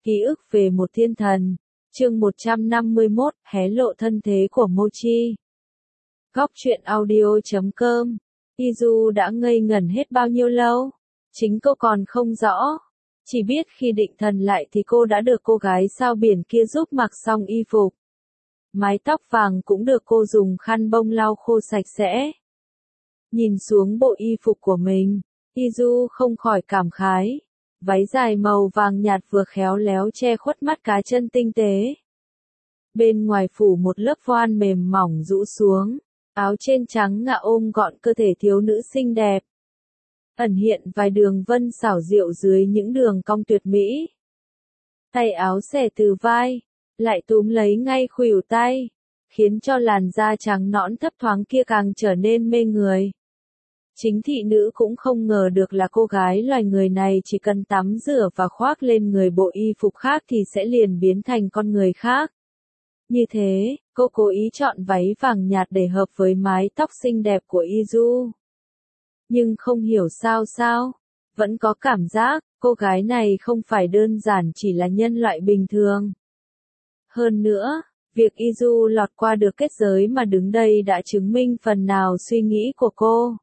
Ký ức về một thiên thần. Chương 151, hé lộ thân thế của Mochi. Góc truyện audio.com. Izu đã ngây ngẩn hết bao nhiêu lâu? Chính cô còn không rõ. Chỉ biết khi định thần lại thì cô đã được cô gái sao biển kia giúp mặc xong y phục. Mái tóc vàng cũng được cô dùng khăn bông lau khô sạch sẽ. Nhìn xuống bộ y phục của mình, Izu không khỏi cảm khái. Váy dài màu vàng nhạt vừa khéo léo che khuất mắt cá chân tinh tế. Bên ngoài phủ một lớp voan mềm mỏng rũ xuống, áo trên trắng ngà ôm gọn cơ thể thiếu nữ xinh đẹp. Ẩn hiện vài đường vân xảo diệu dưới những đường cong tuyệt mỹ. Tay áo xẻ từ vai, lại túm lấy ngay khuỷu tay, khiến cho làn da trắng nõn thấp thoáng kia càng trở nên mê người. Chính thị nữ cũng không ngờ được là cô gái loài người này chỉ cần tắm rửa và khoác lên người bộ y phục khác thì sẽ liền biến thành con người khác. Như thế, cô cố ý chọn váy vàng nhạt để hợp với mái tóc xinh đẹp của Izu. Nhưng không hiểu sao, vẫn có cảm giác, cô gái này không phải đơn giản chỉ là nhân loại bình thường. Hơn nữa, việc Izu lọt qua được kết giới mà đứng đây đã chứng minh phần nào suy nghĩ của cô.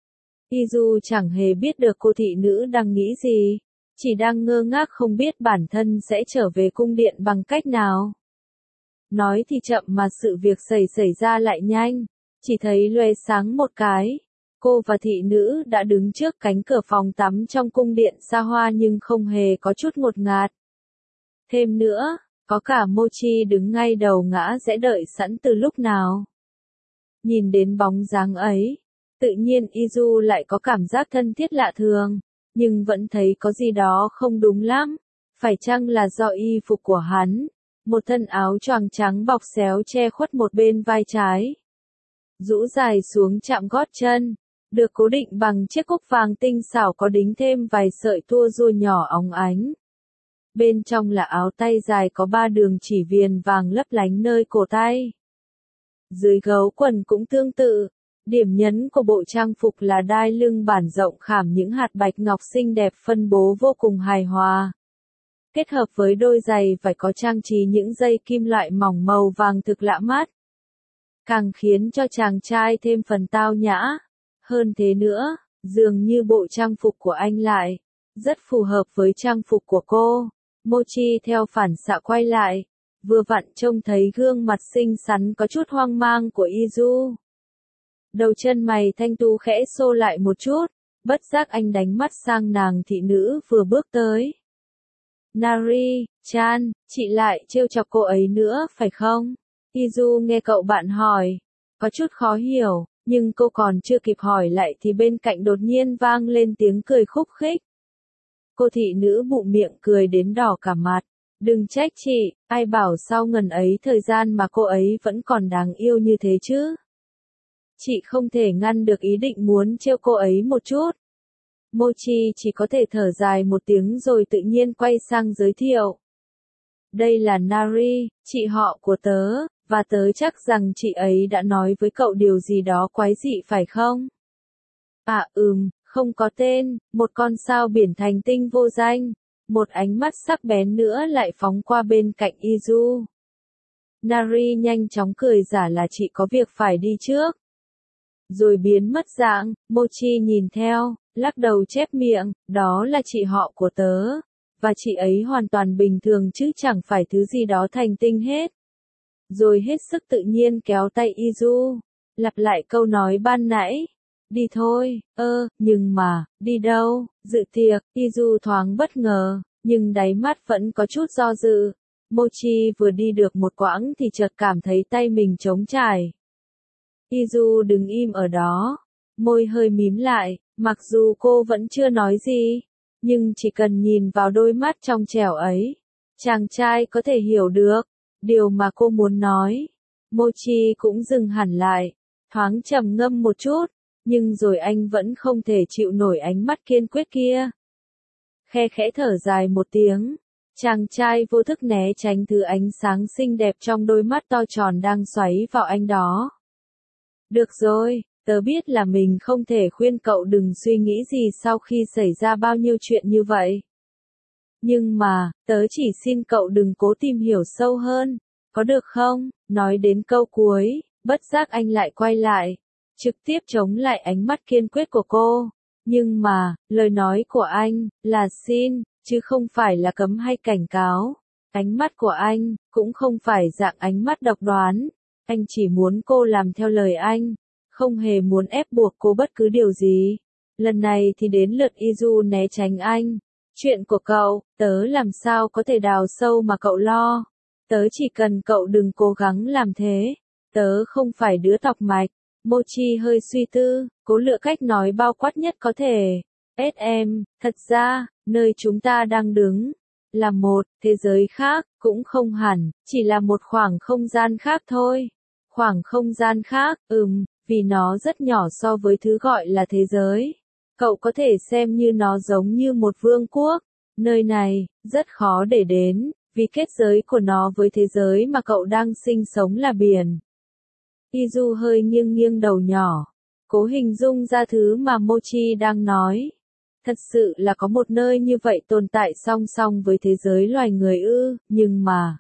Izu chẳng hề biết được cô thị nữ đang nghĩ gì, chỉ đang ngơ ngác không biết bản thân sẽ trở về cung điện bằng cách nào. Nói thì chậm mà sự việc xảy ra lại nhanh, chỉ thấy loe sáng một cái, cô và thị nữ đã đứng trước cánh cửa phòng tắm trong cung điện xa hoa nhưng không hề có chút ngột ngạt. Thêm nữa, có cả Mochi đứng ngay đầu ngã rẽ đợi sẵn từ lúc nào. Nhìn đến bóng dáng ấy, tự nhiên Izu lại có cảm giác thân thiết lạ thường, nhưng vẫn thấy có gì đó không đúng lắm. Phải chăng là do y phục của hắn? Một thân áo choàng trắng bọc xéo che khuất một bên vai trái. Rũ dài xuống chạm gót chân, được cố định bằng chiếc cúc vàng tinh xảo có đính thêm vài sợi tua rua nhỏ óng ánh. Bên trong là áo tay dài có 3 đường chỉ viền vàng lấp lánh nơi cổ tay. Dưới gấu quần cũng tương tự. Điểm nhấn của bộ trang phục là đai lưng bản rộng khảm những hạt bạch ngọc xinh đẹp phân bố vô cùng hài hòa. Kết hợp với đôi giày phải có trang trí những dây kim loại mỏng màu vàng thực lạ mắt. Càng khiến cho chàng trai thêm phần tao nhã. Hơn thế nữa, dường như bộ trang phục của anh lại rất phù hợp với trang phục của cô. Mochi theo phản xạ quay lại, vừa vặn trông thấy gương mặt xinh xắn có chút hoang mang của Izu. Đầu chân mày thanh tú khẽ xô lại một chút, bất giác anh đánh mắt sang nàng thị nữ vừa bước tới. Nari-chan, chị lại trêu chọc cô ấy nữa phải không? Izu nghe cậu bạn hỏi, có chút khó hiểu, nhưng cô còn chưa kịp hỏi lại thì bên cạnh đột nhiên vang lên tiếng cười khúc khích. Cô thị nữ bụng miệng cười đến đỏ cả mặt, đừng trách chị, ai bảo sau ngần ấy thời gian mà cô ấy vẫn còn đáng yêu như thế chứ? Chị không thể ngăn được ý định muốn trêu cô ấy một chút. Mochi chỉ có thể thở dài một tiếng rồi tự nhiên quay sang giới thiệu. Đây là Nari, chị họ của tớ, và tớ chắc rằng chị ấy đã nói với cậu điều gì đó quái dị phải không? À không có tên, một con sao biển thành tinh vô danh. Một ánh mắt sắc bén nữa lại phóng qua bên cạnh Izu. Nari nhanh chóng cười giả là chị có việc phải đi trước. Rồi biến mất dạng, Mochi nhìn theo, lắc đầu chép miệng, đó là chị họ của tớ, và chị ấy hoàn toàn bình thường chứ chẳng phải thứ gì đó thành tinh hết. Rồi hết sức tự nhiên kéo tay Izu, lặp lại câu nói ban nãy, đi thôi, nhưng mà, đi đâu, dự tiệc, Izu thoáng bất ngờ, nhưng đáy mắt vẫn có chút do dự. Mochi vừa đi được một quãng thì chợt cảm thấy tay mình trống trải. Izu đứng im ở đó, môi hơi mím lại, mặc dù cô vẫn chưa nói gì, nhưng chỉ cần nhìn vào đôi mắt trong trẻo ấy, chàng trai có thể hiểu được điều mà cô muốn nói. Mochi cũng dừng hẳn lại, thoáng trầm ngâm một chút, nhưng rồi anh vẫn không thể chịu nổi ánh mắt kiên quyết kia. Khe khẽ thở dài một tiếng, chàng trai vô thức né tránh thứ ánh sáng xinh đẹp trong đôi mắt to tròn đang xoáy vào anh đó. Được rồi, tớ biết là mình không thể khuyên cậu đừng suy nghĩ gì sau khi xảy ra bao nhiêu chuyện như vậy. Nhưng mà, tớ chỉ xin cậu đừng cố tìm hiểu sâu hơn, có được không? Nói đến câu cuối, bất giác anh lại quay lại, trực tiếp chống lại ánh mắt kiên quyết của cô. Nhưng mà, lời nói của anh, là xin, chứ không phải là cấm hay cảnh cáo. Ánh mắt của anh, cũng không phải dạng ánh mắt độc đoán. Anh chỉ muốn cô làm theo lời anh, không hề muốn ép buộc cô bất cứ điều gì. Lần này thì đến lượt Izu né tránh anh. Chuyện của cậu, tớ làm sao có thể đào sâu mà cậu lo. Tớ chỉ cần cậu đừng cố gắng làm thế. Tớ không phải đứa tọc mạch. Mochi hơi suy tư, cố lựa cách nói bao quát nhất có thể. SM, thật ra, nơi chúng ta đang đứng, là một thế giới khác, cũng không hẳn, chỉ là một khoảng không gian khác thôi. Khoảng không gian khác, vì nó rất nhỏ so với thứ gọi là thế giới. Cậu có thể xem như nó giống như một vương quốc. Nơi này, rất khó để đến, vì kết giới của nó với thế giới mà cậu đang sinh sống là biển. Izu hơi nghiêng nghiêng đầu nhỏ, cố hình dung ra thứ mà Mochi đang nói. Thật sự là có một nơi như vậy tồn tại song song với thế giới loài người ư, nhưng mà...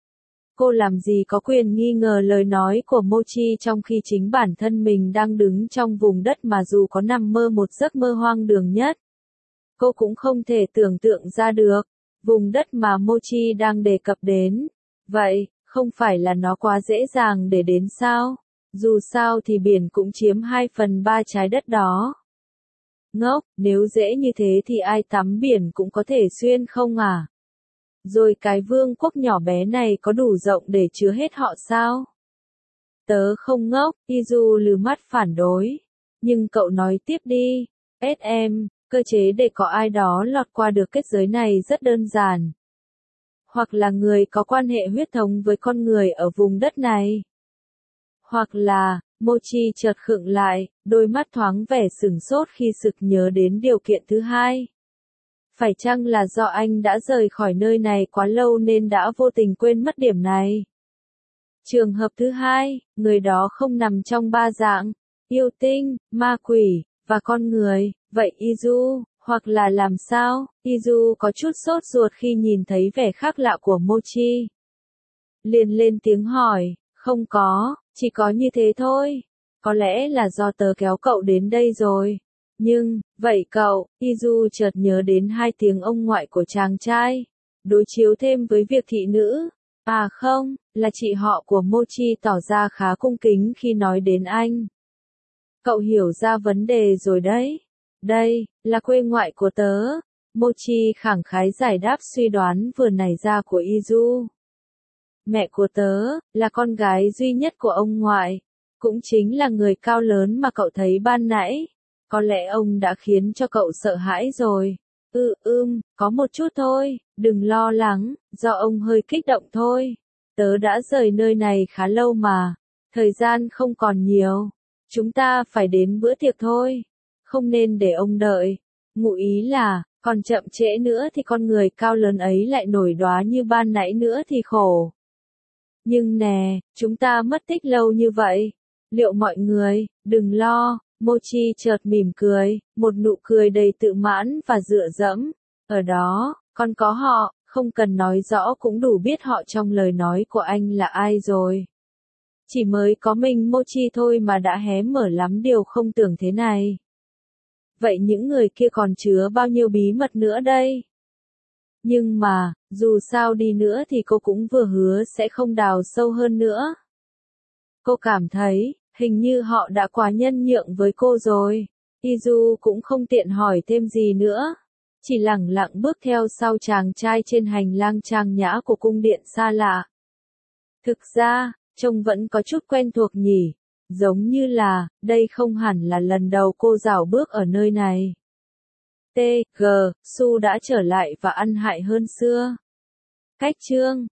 Cô làm gì có quyền nghi ngờ lời nói của Mochi trong khi chính bản thân mình đang đứng trong vùng đất mà dù có nằm mơ một giấc mơ hoang đường nhất. Cô cũng không thể tưởng tượng ra được, vùng đất mà Mochi đang đề cập đến. Vậy, không phải là nó quá dễ dàng để đến sao? Dù sao thì biển cũng chiếm 2/3 trái đất đó. Ngốc, nếu dễ như thế thì ai tắm biển cũng có thể xuyên không à? Rồi cái vương quốc nhỏ bé này có đủ rộng để chứa hết họ sao? Tớ không ngốc, Izu lừ mắt phản đối. Nhưng cậu nói tiếp đi. SM, cơ chế để có ai đó lọt qua được kết giới này rất đơn giản. Hoặc là người có quan hệ huyết thống với con người ở vùng đất này. Hoặc là, Mochi chợt khựng lại, đôi mắt thoáng vẻ sửng sốt khi sực nhớ đến điều kiện thứ hai. Phải chăng là do anh đã rời khỏi nơi này quá lâu nên đã vô tình quên mất điểm này? Trường hợp thứ hai, người đó không nằm trong ba dạng, yêu tinh, ma quỷ, và con người, vậy Izu, hoặc là làm sao? Izu có chút sốt ruột khi nhìn thấy vẻ khác lạ của Mochi. Liền lên tiếng hỏi, không có, chỉ có như thế thôi. Có lẽ là do tớ kéo cậu đến đây rồi. Nhưng, vậy cậu, Izu chợt nhớ đến hai tiếng ông ngoại của chàng trai. Đối chiếu thêm với việc thị nữ. À không, là chị họ của Mochi tỏ ra khá cung kính khi nói đến anh. Cậu hiểu ra vấn đề rồi đấy. Đây, là quê ngoại của tớ. Mochi khẳng khái giải đáp suy đoán vừa nảy ra của Izu. Mẹ của tớ, là con gái duy nhất của ông ngoại. Cũng chính là người cao lớn mà cậu thấy ban nãy. Có lẽ ông đã khiến cho cậu sợ hãi rồi. Có một chút thôi, đừng lo lắng, do ông hơi kích động thôi. Tớ đã rời nơi này khá lâu mà, thời gian không còn nhiều. Chúng ta phải đến bữa tiệc thôi, không nên để ông đợi. Ngụ ý là, còn chậm trễ nữa thì con người cao lớn ấy lại nổi đoá như ban nãy nữa thì khổ. Nhưng nè, chúng ta mất tích lâu như vậy. Liệu mọi người, đừng lo. Mochi chợt mỉm cười, một nụ cười đầy tự mãn và dựa dẫm. Ở đó, còn có họ, không cần nói rõ cũng đủ biết họ trong lời nói của anh là ai rồi. Chỉ mới có mình Mochi thôi mà đã hé mở lắm điều không tưởng thế này. Vậy những người kia còn chứa bao nhiêu bí mật nữa đây? Nhưng mà, dù sao đi nữa thì cô cũng vừa hứa sẽ không đào sâu hơn nữa. Cô cảm thấy, hình như họ đã quá nhân nhượng với cô rồi. Izu cũng không tiện hỏi thêm gì nữa. Chỉ lẳng lặng bước theo sau chàng trai trên hành lang trang nhã của cung điện xa lạ. Thực ra, trông vẫn có chút quen thuộc nhỉ. Giống như là, đây không hẳn là lần đầu cô dạo bước ở nơi này. T.G. Su đã trở lại và ăn hại hơn xưa. Cách chương